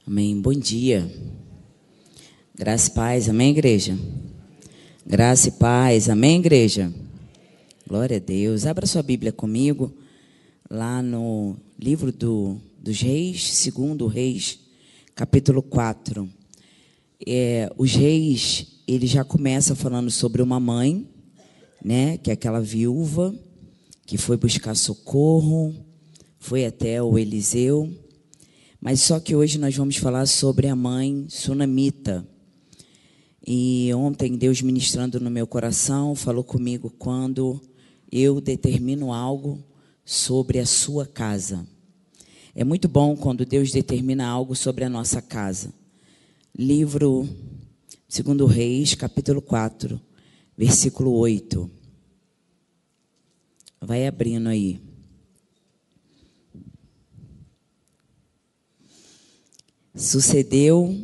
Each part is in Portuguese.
Amém. Bom dia. Graça e paz. Amém, igreja? Graça e paz. Amém, igreja? Glória a Deus. Abra sua Bíblia comigo, lá no livro dos Reis, segundo Reis, capítulo 4. Os reis, ele já começa falando sobre uma mãe, né, que é aquela viúva que foi buscar socorro, foi até o Eliseu. Mas só que hoje nós vamos falar sobre a mãe sunamita. E ontem Deus, ministrando no meu coração, falou comigo: quando eu determino algo sobre a sua casa. É muito bom quando Deus determina algo sobre a nossa casa. Livro 2 Reis, capítulo 4, versículo 8. Vai abrindo aí. Sucedeu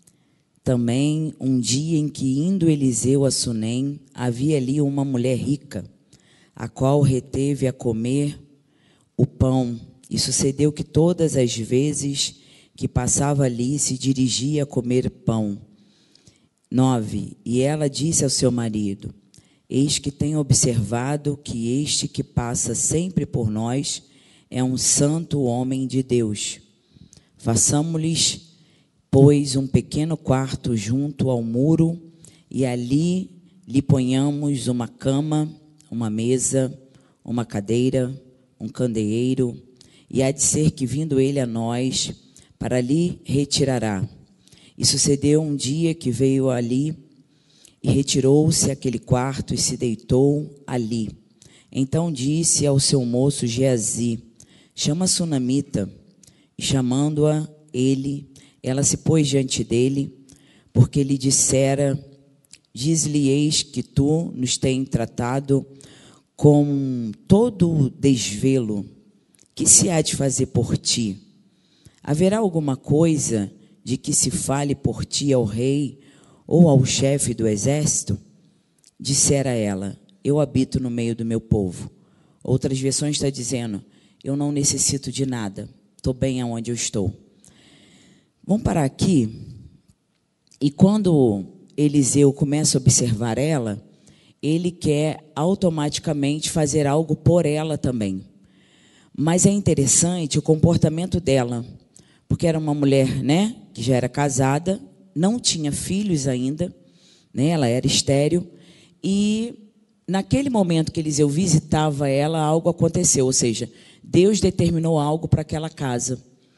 também um dia em que, indo Eliseu a Sunem, havia ali uma mulher rica, a qual reteve a comer o pão. E sucedeu que todas as vezes que passava ali, se dirigia a comer pão. 9. E ela disse ao seu marido: eis que tenho observado que este que passa sempre por nós é um santo homem de Deus. Façamo-lhes, pois, um pequeno quarto junto ao muro, e ali lhe ponhamos uma cama, uma mesa, uma cadeira, um candeeiro, e há de ser que, vindo ele a nós, para ali retirará. E sucedeu um dia que veio ali, e retirou-se àquele quarto, e se deitou ali. Então disse ao seu moço Geazi: chama a sunamita. E chamando-a ela se pôs diante dele, porque lhe dissera: diz-lhe, eis que tu nos tens tratado com todo desvelo. Que se há de fazer por ti? Haverá alguma coisa de que se fale por ti ao rei ou ao chefe do exército? Dissera ela: eu habito no meio do meu povo. Outras versões estão dizendo: eu não necessito de nada, estou bem aonde eu estou. Vamos parar aqui. E quando Eliseu começa a observar ela, ele quer automaticamente fazer algo por ela também. Mas é interessante o comportamento dela, porque era uma mulher, né, que já era casada, não tinha filhos ainda, né, ela era estéril, e naquele momento que Eliseu visitava ela, algo aconteceu, ou seja, Deus determinou algo para aquela casa.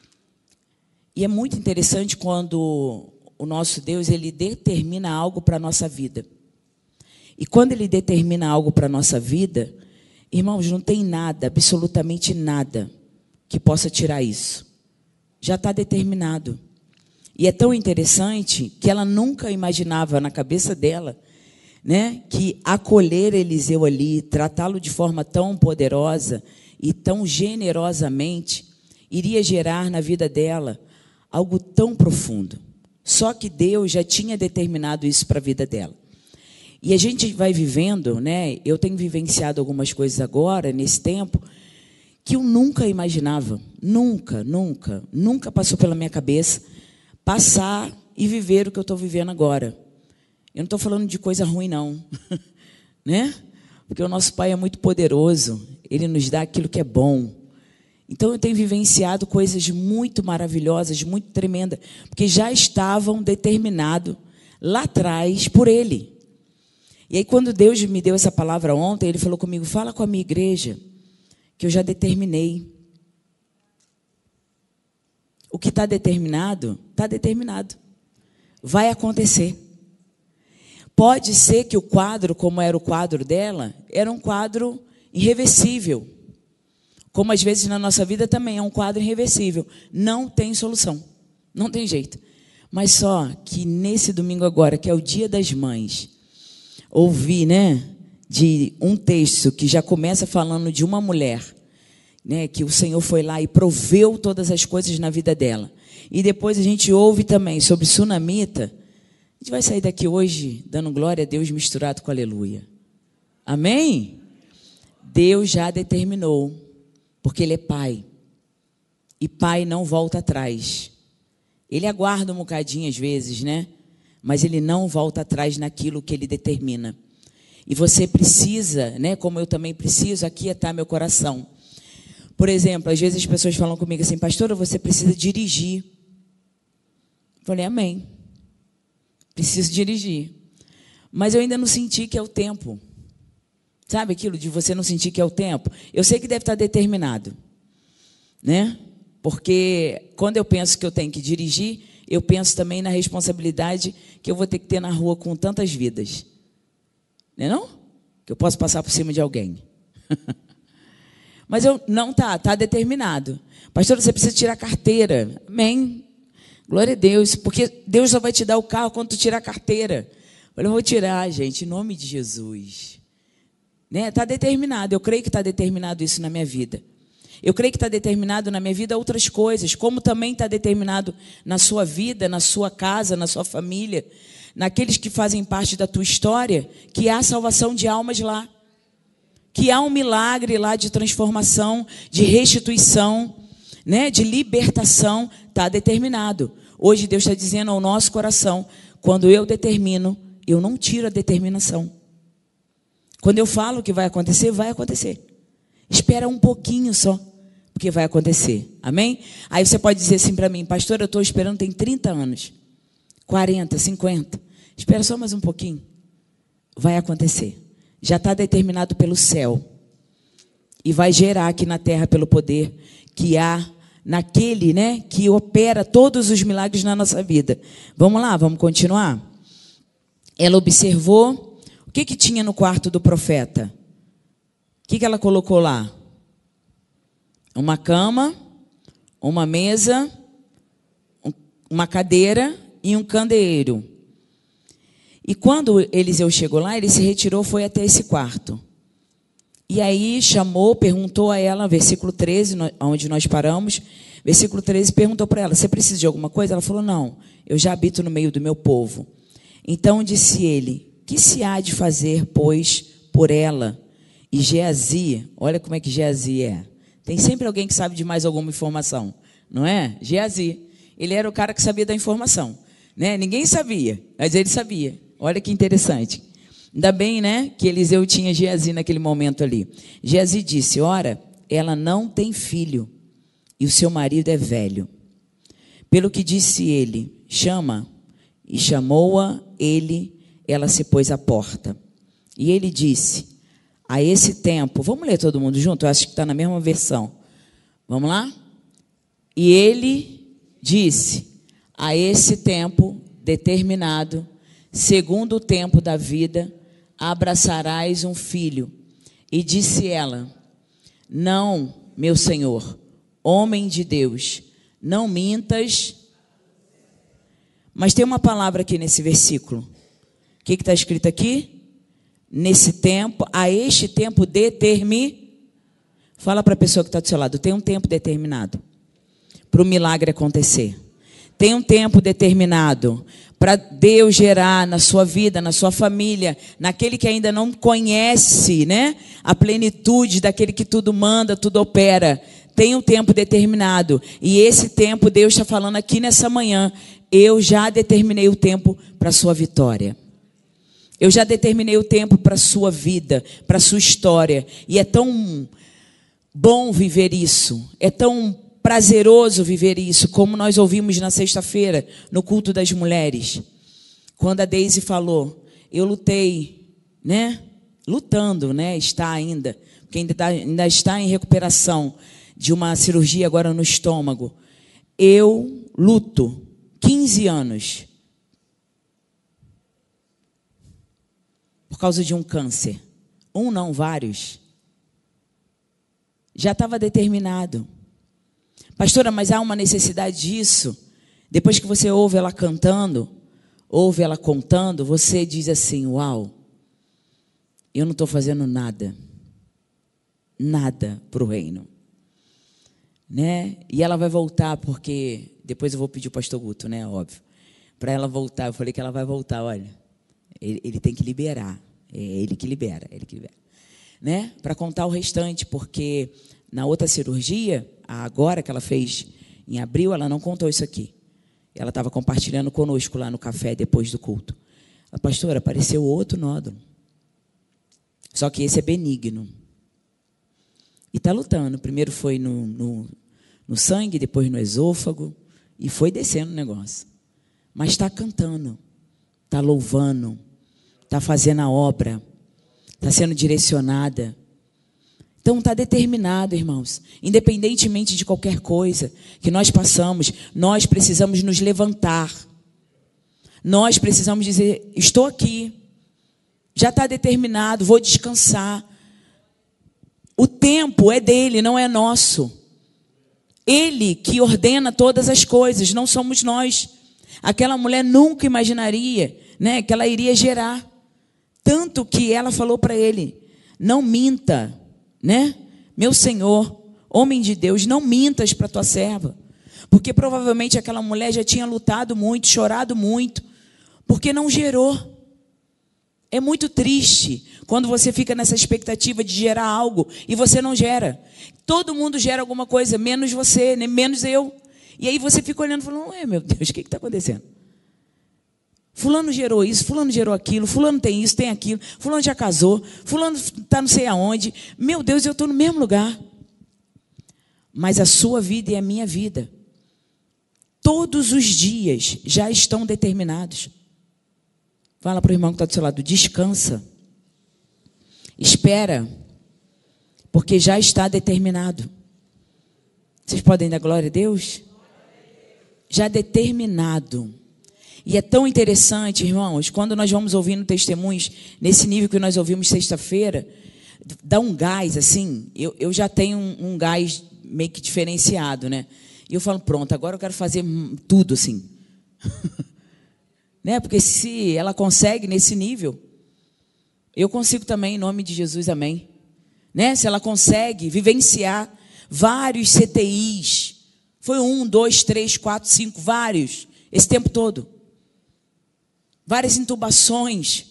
E é muito interessante quando o nosso Deus, ele determina algo para a nossa vida. E quando ele determina algo para a nossa vida, irmãos, não tem nada, absolutamente nada, que possa tirar isso. Já está determinado. E é tão interessante que ela nunca imaginava na cabeça dela, né, que acolher Eliseu ali, tratá-lo de forma tão poderosa e tão generosamente, iria gerar na vida dela algo tão profundo. Só que Deus já tinha determinado isso para a vida dela. E a gente vai vivendo, né? Eu tenho vivenciado algumas coisas agora, nesse tempo, que eu nunca imaginava. Nunca passou pela minha cabeça passar e viver o que eu estou vivendo agora. Eu não estou falando de coisa ruim, não. Né? Porque o nosso Pai é muito poderoso. Ele nos dá aquilo que é bom. Então, eu tenho vivenciado coisas muito maravilhosas, muito tremendas, porque já estavam determinados lá atrás por Ele. E aí, quando Deus me deu essa palavra ontem, Ele falou comigo: fala com a minha igreja, que eu já determinei. O que está determinado, está determinado. Vai acontecer. Pode ser que o quadro, como era o quadro dela, era um quadro irreversível. Como às vezes na nossa vida também é um quadro irreversível. Não tem solução. Não tem jeito. Mas só que nesse domingo agora, que é o Dia das Mães, ouvi, né, de um texto que já começa falando de uma mulher, né, que o Senhor foi lá e proveu todas as coisas na vida dela. E depois a gente ouve também sobre sunamita. A gente vai sair daqui hoje dando glória a Deus misturado com aleluia. Amém? Deus já determinou. Porque Ele é Pai. E Pai não volta atrás. Ele aguarda um bocadinho às vezes, né? Mas ele não volta atrás naquilo que ele determina. E você precisa, né, como eu também preciso, aquietar meu coração. Por exemplo, às vezes as pessoas falam comigo assim, pastora, você precisa dirigir. Eu falei, amém. Preciso dirigir. Mas eu ainda não senti que é o tempo. Sabe aquilo de você não sentir que é o tempo? Eu sei que deve estar determinado, né? Porque quando eu penso que eu tenho que dirigir, eu penso também na responsabilidade que eu vou ter que ter na rua com tantas vidas. Não é não? Que eu posso passar por cima de alguém. Mas eu não está determinado. Pastor, você precisa tirar a carteira. Amém. Glória a Deus. Porque Deus só vai te dar o carro quando tu tirar a carteira. Eu vou tirar, gente, em nome de Jesus. Né? Está determinado. Eu creio que está determinado isso na minha vida. Eu creio que está determinado na minha vida outras coisas, como também está determinado na sua vida, na sua casa, na sua família, naqueles que fazem parte da tua história, que há salvação de almas lá, que há um milagre lá de transformação, de restituição, né, de libertação, está determinado. Hoje Deus está dizendo ao nosso coração, quando eu determino, eu não tiro a determinação. Quando eu falo que vai acontecer, vai acontecer. Espera um pouquinho só, porque vai acontecer. Amém? Aí você pode dizer assim para mim, pastor, eu estou esperando, tem 30 anos, 40, 50. Espera só mais um pouquinho. Vai acontecer. Já está determinado pelo céu. E vai gerar aqui na terra pelo poder que há naquele, né, que opera todos os milagres na nossa vida. Vamos lá, vamos continuar? Ela observou o que tinha no quarto do profeta. O que ela colocou lá? Uma cama, uma mesa, uma cadeira e um candeeiro. E quando Eliseu chegou lá, ele se retirou, foi até esse quarto. E aí chamou, perguntou a ela, versículo 13, onde nós paramos, versículo 13, perguntou para ela, você precisa de alguma coisa? Ela falou, não, eu já habito no meio do meu povo. Então disse ele, que se há de fazer, pois, por ela? E Geazi, olha como é que Geazi é. Tem sempre alguém que sabe de mais alguma informação, não é? Geazi, ele era o cara que sabia da informação, né? Ninguém sabia, mas ele sabia. Olha que interessante. Ainda bem, né, que Eliseu tinha Geazi naquele momento ali. Geazi disse, ora, ela não tem filho e o seu marido é velho. Pelo que disse ele, chama, e chamou-a ele, ela se pôs à porta. E ele disse, a esse tempo, vamos ler todo mundo junto? Eu acho que está na mesma versão. Vamos lá? E ele disse, a esse tempo determinado, segundo o tempo da vida, abraçarás um filho. E disse ela, não, meu senhor, homem de Deus, não mintas. Mas tem uma palavra aqui nesse versículo. O que está escrito aqui? Nesse tempo, a este tempo Fala para a pessoa que está do seu lado, tem um tempo determinado para o milagre acontecer. Tem um tempo determinado para Deus gerar na sua vida, na sua família, naquele que ainda não conhece, né, a plenitude daquele que tudo manda, tudo opera. Tem um tempo determinado. E esse tempo, Deus está falando aqui nessa manhã, eu já determinei o tempo para a sua vitória. Eu já determinei o tempo para a sua vida, para a sua história. E é tão bom viver isso. É tão prazeroso viver isso, como nós ouvimos na sexta-feira, no culto das mulheres. Quando a Deise falou, eu lutei, né? Lutando, né? Está ainda, porque ainda está em recuperação de uma cirurgia agora no estômago. Eu luto 15 anos por causa de um câncer. Um não, vários. Já estava determinado. Pastora, mas há uma necessidade disso? Depois que você ouve ela cantando, ouve ela contando, você diz assim, uau, eu não estou fazendo nada para o reino. Né? E ela vai voltar, porque depois eu vou pedir o pastor Guto, né? Óbvio. Para ela voltar, eu falei que ela vai voltar, olha, ele tem que liberar, é ele que libera, né? Para contar o restante, porque na outra cirurgia, agora que ela fez em abril, ela não contou isso aqui. Ela estava compartilhando conosco lá no café depois do culto. A pastora, apareceu outro nódulo. Só que esse é benigno. E está lutando. Primeiro foi no sangue, depois no esôfago. E foi descendo o negócio. Mas está cantando, está louvando, está fazendo a obra, está sendo direcionada. Então está determinado, irmãos. Independentemente de qualquer coisa que nós passamos, nós precisamos nos levantar. Nós precisamos dizer, estou aqui. Já está determinado, vou descansar. O tempo é dele, não é nosso. Ele que ordena todas as coisas, não somos nós. Aquela mulher nunca imaginaria, né, que ela iria gerar. Tanto que ela falou para ele, não minta, né? Meu Senhor, homem de Deus, não mintas para tua serva. Porque provavelmente aquela mulher já tinha lutado muito, chorado muito, porque não gerou. É muito triste quando você fica nessa expectativa de gerar algo e você não gera. Todo mundo gera alguma coisa, menos você, né? Menos eu. E aí você fica olhando e falando, ué, meu Deus, o que está acontecendo? Fulano gerou isso, fulano gerou aquilo, fulano tem isso, tem aquilo, fulano já casou, fulano está não sei aonde. Meu Deus, eu estou no mesmo lugar. Mas a sua vida e a minha vida, todos os dias já estão determinados. Fala para o irmão que está do seu lado, descansa. Espera, porque já está determinado. Vocês podem dar glória a Deus? Já determinado. E é tão interessante, irmãos, quando nós vamos ouvindo testemunhos, nesse nível que nós ouvimos sexta-feira, dá um gás, assim, eu já tenho um gás meio que diferenciado, né? E eu falo, pronto, agora eu quero fazer tudo assim. Né? Porque se ela consegue nesse nível, eu consigo também, em nome de Jesus, amém. Né? Se ela consegue vivenciar vários CTIs, foi 1, 2, 3, 4, 5, vários, esse tempo todo. Várias intubações.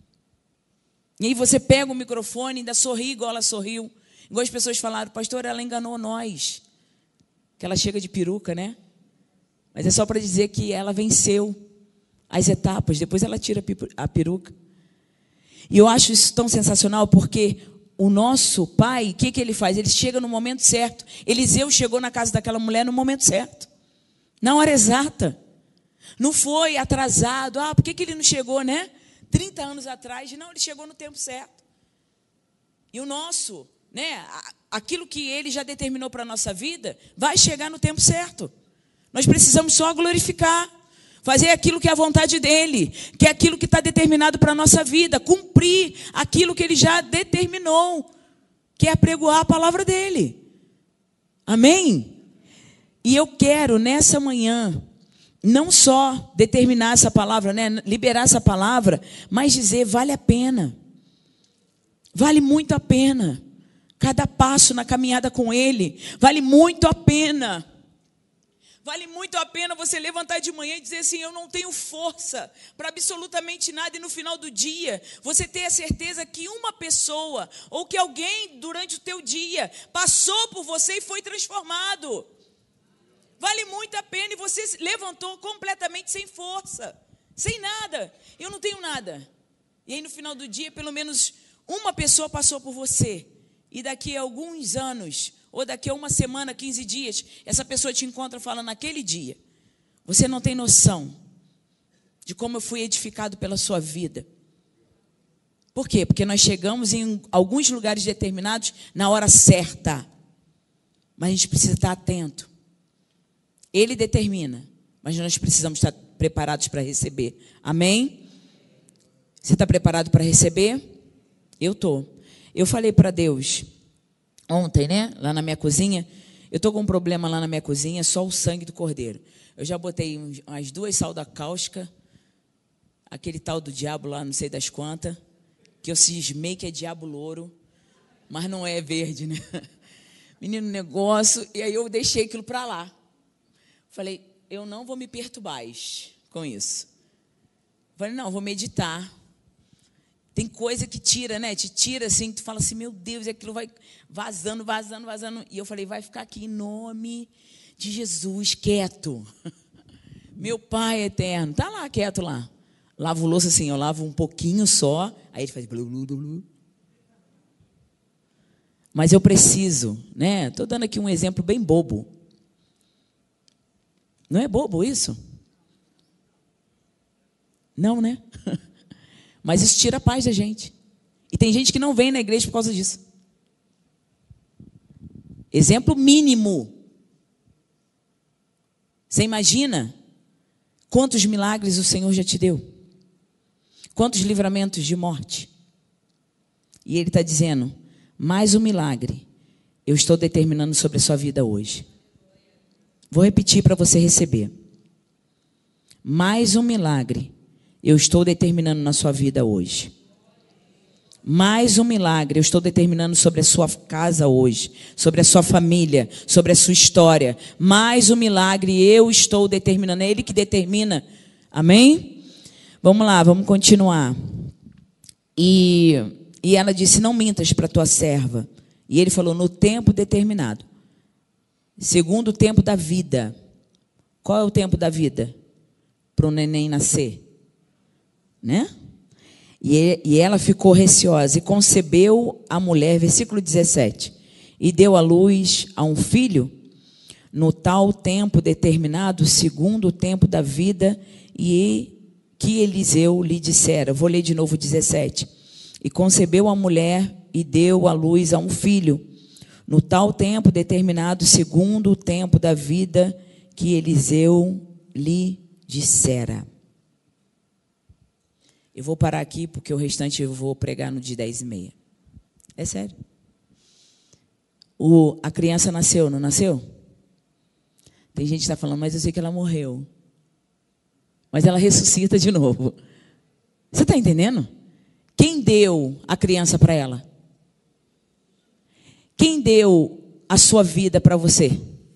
E aí você pega o microfone e ainda sorri igual ela sorriu. Igual as pessoas falaram, pastor, ela enganou nós. Que ela chega de peruca, né? Mas é só para dizer que ela venceu as etapas, depois ela tira a peruca. E eu acho isso tão sensacional, porque o nosso pai, o que ele faz? Ele chega no momento certo. Eliseu chegou na casa daquela mulher no momento certo. Na hora exata. Não foi atrasado. Ah, por que ele não chegou, né? 30 anos atrás. Não, ele chegou no tempo certo. E o nosso, né? Aquilo que ele já determinou para a nossa vida, vai chegar no tempo certo. Nós precisamos só glorificar. Fazer aquilo que é a vontade dele, que é aquilo que está determinado para a nossa vida, cumprir aquilo que ele já determinou, que é apregoar a palavra dele. Amém? E eu quero, nessa manhã, não só determinar essa palavra, né, liberar essa palavra, mas dizer, vale a pena. Vale muito a pena. Cada passo na caminhada com ele, vale muito a pena. Vale muito a pena você levantar de manhã e dizer assim, eu não tenho força para absolutamente nada. E no final do dia, você ter a certeza que uma pessoa ou que alguém durante o teu dia passou por você e foi transformado. Vale muito a pena e você se levantou completamente sem força, sem nada. Eu não tenho nada. E aí no final do dia, pelo menos uma pessoa passou por você. E daqui a alguns anos, ou daqui a uma semana, 15 dias, essa pessoa te encontra falando naquele dia. Você não tem noção de como eu fui edificado pela sua vida. Por quê? Porque nós chegamos em alguns lugares determinados na hora certa. Mas a gente precisa estar atento. Ele determina, mas nós precisamos estar preparados para receber. Amém? Você está preparado para receber? Eu estou. Eu falei para Deus ontem, né? Lá na minha cozinha. Eu estou com um problema lá na minha cozinha, só o sangue do cordeiro. Eu já botei umas 2 salda cáustica, aquele tal do diabo lá, não sei das quantas, que eu cismei que é diabo louro, mas não é verde, né? Menino, negócio. E aí eu deixei aquilo para lá. Falei, eu não vou me perturbar com isso. Falei, não, vou meditar. Tem coisa que tira, né? Te tira assim, tu fala assim, meu Deus, e aquilo vai vazando, vazando, vazando. E eu falei, vai ficar aqui em nome de Jesus, quieto. Meu Pai eterno, tá lá quieto lá. Lavo louça assim, eu lavo um pouquinho só, aí ele faz blu, blu, blu, blu. Mas eu preciso, né? Estou dando aqui um exemplo bem bobo. Não é bobo isso? Não, né? Mas isso tira a paz da gente. E tem gente que não vem na igreja por causa disso. Exemplo mínimo. Você imagina quantos milagres o Senhor já te deu? Quantos livramentos de morte? E Ele está dizendo, mais um milagre eu estou determinando sobre a sua vida hoje. Vou repetir para você receber. Mais um milagre eu estou determinando na sua vida hoje. Mais um milagre eu estou determinando sobre a sua casa hoje, sobre a sua família, sobre a sua história. Mais um milagre eu estou determinando. É Ele que determina. Amém? Vamos lá, vamos continuar. E ela disse, não mintas para tua serva. E ele falou, no tempo determinado. Segundo o tempo da vida. Qual é o tempo da vida? Para o neném nascer. Né? E ela ficou receosa e concebeu a mulher, versículo 17. E deu à luz a um filho no tal tempo determinado, segundo o tempo da vida, e que Eliseu lhe dissera. Vou ler de novo 17. E concebeu a mulher e deu à luz a um filho, no tal tempo determinado, segundo o tempo da vida, que Eliseu lhe dissera. Eu vou parar aqui, porque o restante eu vou pregar no dia 10h30. É sério. A criança nasceu, não nasceu? Tem gente que está falando, mas eu sei que ela morreu. Mas ela ressuscita de novo. Você está entendendo? Quem deu a criança para ela? Quem deu a sua vida para você?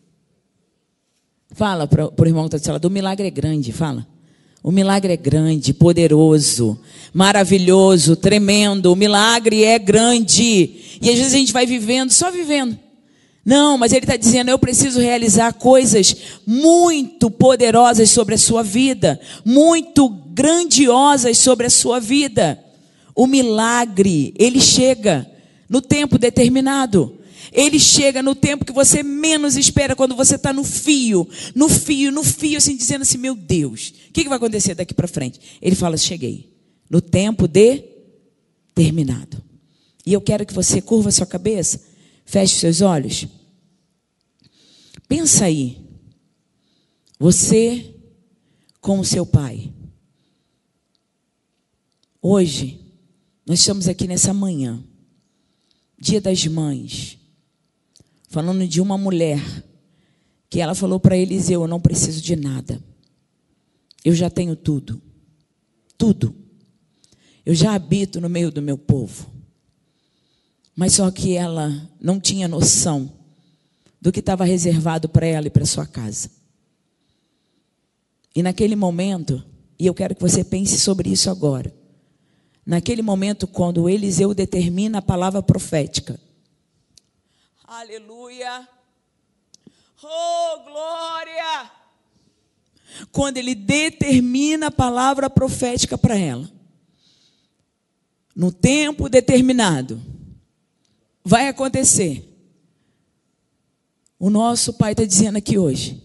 Fala para o irmão que está do lado. O milagre é grande, fala. O milagre é grande, poderoso, maravilhoso, tremendo. O milagre é grande. E às vezes a gente vai vivendo, só vivendo. Não, mas ele está dizendo, eu preciso realizar coisas muito poderosas sobre a sua vida. Muito grandiosas sobre a sua vida. O milagre, ele chega no tempo determinado. Ele chega no tempo que você menos espera, quando você está no fio, assim, dizendo assim, meu Deus, o que vai acontecer daqui para frente? Ele fala, cheguei, no tempo determinado. E eu quero que você curva a sua cabeça, feche seus olhos. Pensa aí, você com o seu pai. Hoje, nós estamos aqui nessa manhã, Dia das Mães, falando de uma mulher que ela falou para Eliseu, eu não preciso de nada. Eu já tenho tudo. Tudo. Eu já habito no meio do meu povo. Mas só que ela não tinha noção do que estava reservado para ela e para sua casa. E naquele momento, e eu quero que você pense sobre isso agora. Naquele momento, quando Eliseu determina a palavra profética. Aleluia! Oh, glória! Quando ele determina a palavra profética para ela. No tempo determinado. Vai acontecer. O nosso Pai está dizendo aqui hoje.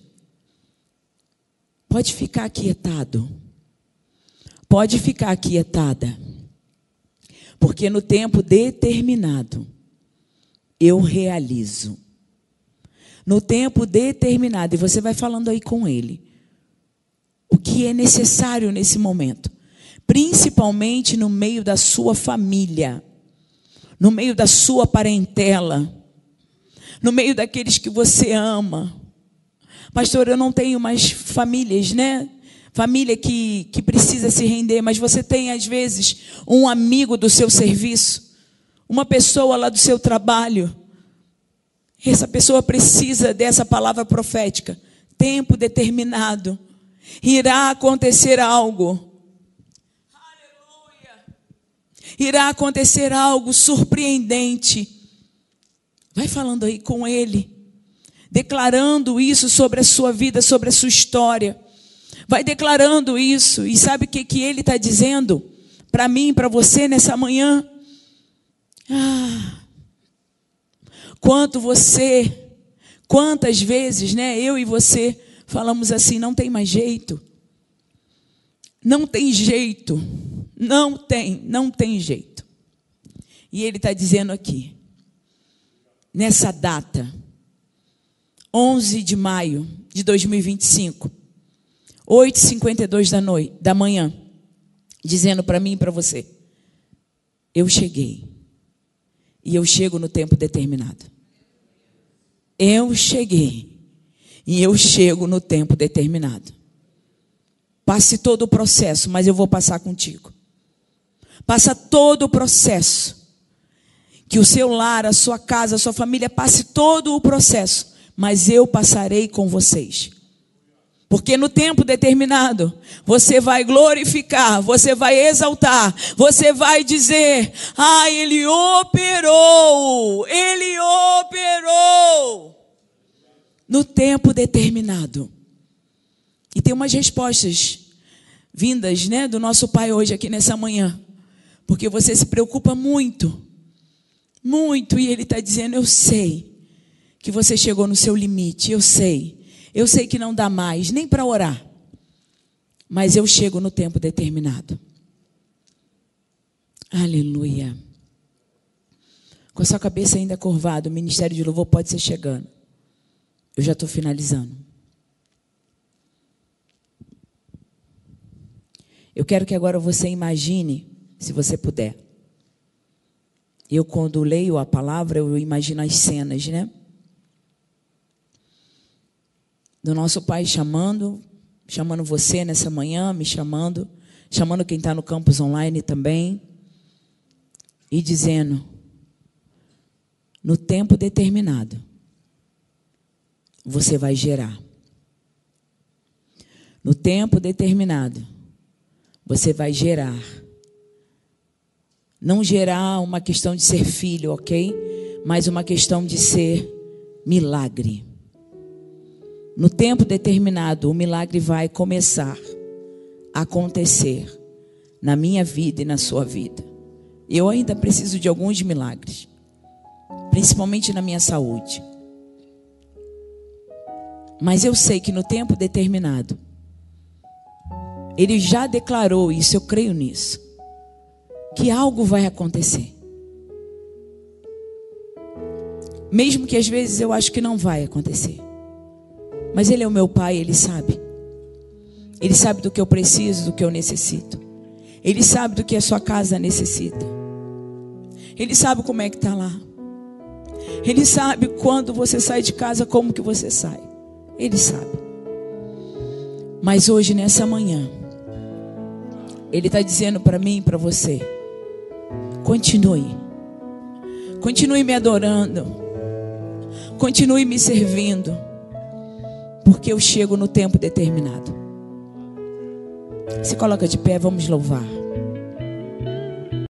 Pode ficar aquietado. Pode ficar aquietada. Porque no tempo determinado, eu realizo. No tempo determinado, e você vai falando aí com ele, o que é necessário nesse momento, principalmente no meio da sua família, no meio da sua parentela, no meio daqueles que você ama. Pastor, eu não tenho mais famílias, né? Família que precisa se render, mas você tem às vezes um amigo do seu serviço, uma pessoa lá do seu trabalho. Essa pessoa precisa dessa palavra profética. Tempo determinado. Irá acontecer algo. Aleluia. Irá acontecer algo surpreendente. Vai falando aí com ele. Declarando isso sobre a sua vida, sobre a sua história. Vai declarando isso. E sabe o que Ele está dizendo para mim, para você nessa manhã? Quantas vezes, né, eu e você falamos assim, não tem mais jeito. Não tem jeito. Não tem jeito. E Ele está dizendo aqui, nessa data, 11 de maio de 2025, 8h52 da manhã, dizendo para mim e para você, eu cheguei. E eu chego no tempo determinado. Eu cheguei. E eu chego no tempo determinado. Passe todo o processo, mas eu vou passar contigo. Passa todo o processo. Que o seu lar, a sua casa, a sua família passe todo o processo, mas eu passarei com vocês. Porque no tempo determinado, você vai glorificar, você vai exaltar, você vai dizer, Ele operou, Ele operou. No tempo determinado. E tem umas respostas vindas, né, do nosso Pai hoje aqui nessa manhã. Porque você se preocupa muito, e Ele está dizendo, eu sei que você chegou no seu limite, eu sei que não dá mais, nem para orar, mas eu chego no tempo determinado. Aleluia. Com a sua cabeça ainda curvada, o ministério de louvor pode ser chegando. Eu já estou finalizando. Eu quero que agora você imagine, se você puder. Eu, quando leio a palavra, eu imagino as cenas, né? Do nosso Pai chamando você nessa manhã, me chamando quem está no campus online também, e dizendo, no tempo determinado, você vai gerar. No tempo determinado, você vai gerar. Não gerar uma questão de ser filho, ok? Mas uma questão de ser milagre. No tempo determinado, o milagre vai começar a acontecer na minha vida e na sua vida. Eu ainda preciso de alguns milagres, principalmente na minha saúde. Mas eu sei que no tempo determinado, Ele já declarou isso, eu creio nisso, que algo vai acontecer. Mesmo que às vezes eu acho que não vai acontecer. Mas Ele é o meu Pai, Ele sabe. Ele sabe do que eu preciso, do que eu necessito. Ele sabe do que a sua casa necessita. Ele sabe como é que está lá. Ele sabe quando você sai de casa, como que você sai. Ele sabe. Mas hoje, nessa manhã, Ele está dizendo para mim e para você, continue. Continue me adorando. Continue me servindo. Porque eu chego no tempo determinado. Se coloca de pé, vamos louvar.